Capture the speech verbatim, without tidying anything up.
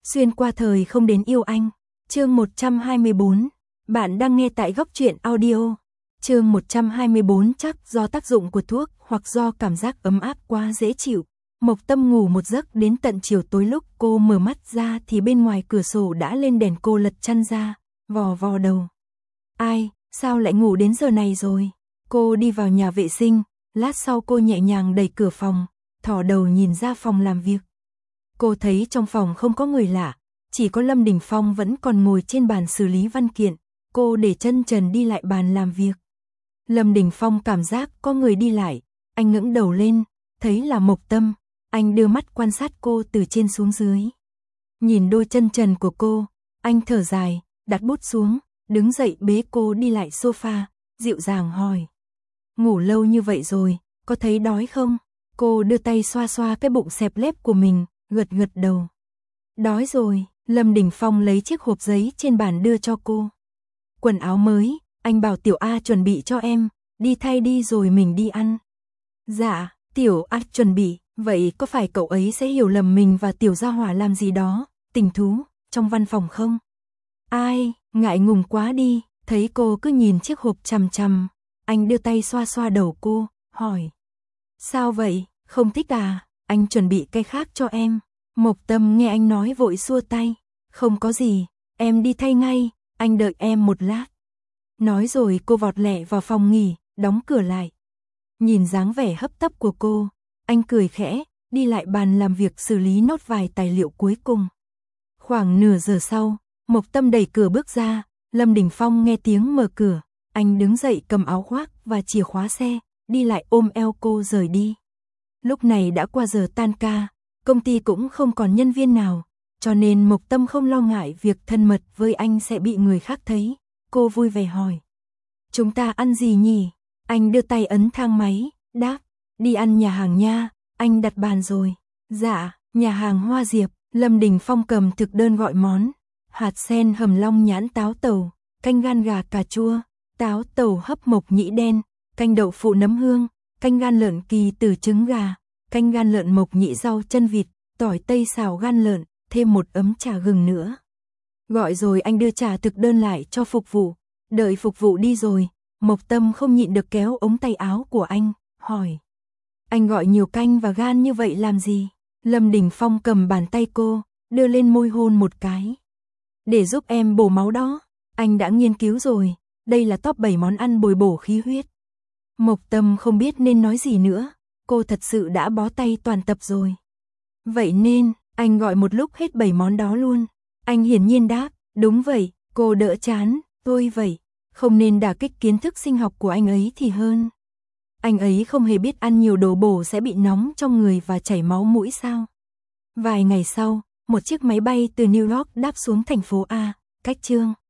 Xuyên qua thời không đến yêu anh. Chương một trăm hai mươi bốn. Bạn đang nghe tại Góc Truyện Audio. Chương một trăm hai mươi bốn. Chắc do tác dụng của thuốc hoặc do cảm giác ấm áp quá dễ chịu, Mộc Tâm ngủ một giấc đến tận chiều tối. Lúc cô mở mắt ra thì bên ngoài cửa sổ đã lên đèn. Cô lật chăn ra, vò vò đầu. Ai, sao lại ngủ đến giờ này rồi? Cô đi vào nhà vệ sinh, lát sau cô nhẹ nhàng đẩy cửa phòng, thò đầu nhìn ra phòng làm việc. Cô thấy trong phòng không có người lạ, chỉ có Lâm Đình Phong vẫn còn ngồi trên bàn xử lý văn kiện. Cô để chân trần đi lại bàn làm việc. Lâm Đình Phong cảm giác có người đi lại, anh ngẩng đầu lên, thấy là Mộc Tâm. Anh đưa mắt quan sát cô từ trên xuống dưới. Nhìn đôi chân trần của cô, anh thở dài, đặt bút xuống, đứng dậy bế cô đi lại sofa, dịu dàng hỏi. Ngủ lâu như vậy rồi, có thấy đói không? Cô đưa tay xoa xoa cái bụng xẹp lép của mình, gật gật đầu. Đói rồi. Lâm Đình Phong lấy chiếc hộp giấy trên bàn đưa cho cô. Quần áo mới, anh bảo Tiểu A chuẩn bị cho em, đi thay đi rồi mình đi ăn. Dạ, Tiểu A chuẩn bị, vậy có phải cậu ấy sẽ hiểu lầm mình và Tiểu Gia Hỏa làm gì đó, tình thú, trong văn phòng không? Ai, ngại ngùng quá đi, thấy cô cứ nhìn chiếc hộp chằm chằm, anh đưa tay xoa xoa đầu cô, hỏi. Sao vậy, không thích à, anh chuẩn bị cái khác cho em. Mộc Tâm nghe anh nói vội xua tay. Không có gì, em đi thay ngay, anh đợi em một lát. Nói rồi cô vọt lẹ vào phòng nghỉ, đóng cửa lại. Nhìn dáng vẻ hấp tấp của cô, anh cười khẽ, đi lại bàn làm việc xử lý nốt vài tài liệu cuối cùng. Khoảng nửa giờ sau, Mộc Tâm đẩy cửa bước ra, Lâm Đình Phong nghe tiếng mở cửa, anh đứng dậy cầm áo khoác và chìa khóa xe, đi lại ôm eo cô rời đi. Lúc này đã qua giờ tan ca. Công ty cũng không còn nhân viên nào, cho nên Mộc Tâm không lo ngại việc thân mật với anh sẽ bị người khác thấy. Cô vui vẻ hỏi. Chúng ta ăn gì nhỉ? Anh đưa tay ấn thang máy, đáp. Đi ăn nhà hàng nha, anh đặt bàn rồi. Dạ, nhà hàng Hoa Diệp. Lâm Đình Phong cầm thực đơn gọi món. Hạt sen hầm long nhãn táo tàu, canh gan gà cà chua, táo tàu hấp mộc nhĩ đen, canh đậu phụ nấm hương, canh gan lợn kỳ từ trứng gà, canh gan lợn mộc nhĩ rau chân vịt, tỏi tây xào gan lợn, thêm một ấm trà gừng nữa. Gọi rồi anh đưa trà thực đơn lại cho phục vụ. Đợi phục vụ đi rồi, Mộc Tâm không nhịn được kéo ống tay áo của anh, hỏi. Anh gọi nhiều canh và gan như vậy làm gì? Lâm Đình Phong cầm bàn tay cô, đưa lên môi hôn một cái. Để giúp em bổ máu đó, anh đã nghiên cứu rồi, đây là top bảy món ăn bồi bổ khí huyết. Mộc Tâm không biết nên nói gì nữa. Cô thật sự đã bó tay toàn tập rồi. Vậy nên, anh gọi một lúc hết bảy món đó luôn. Anh hiển nhiên đáp, đúng vậy, cô đỡ chán, tôi vậy. Không nên đả kích kiến thức sinh học của anh ấy thì hơn. Anh ấy không hề biết ăn nhiều đồ bổ sẽ bị nóng trong người và chảy máu mũi sao. Vài ngày sau, một chiếc máy bay từ New York đáp xuống thành phố A, cách Chương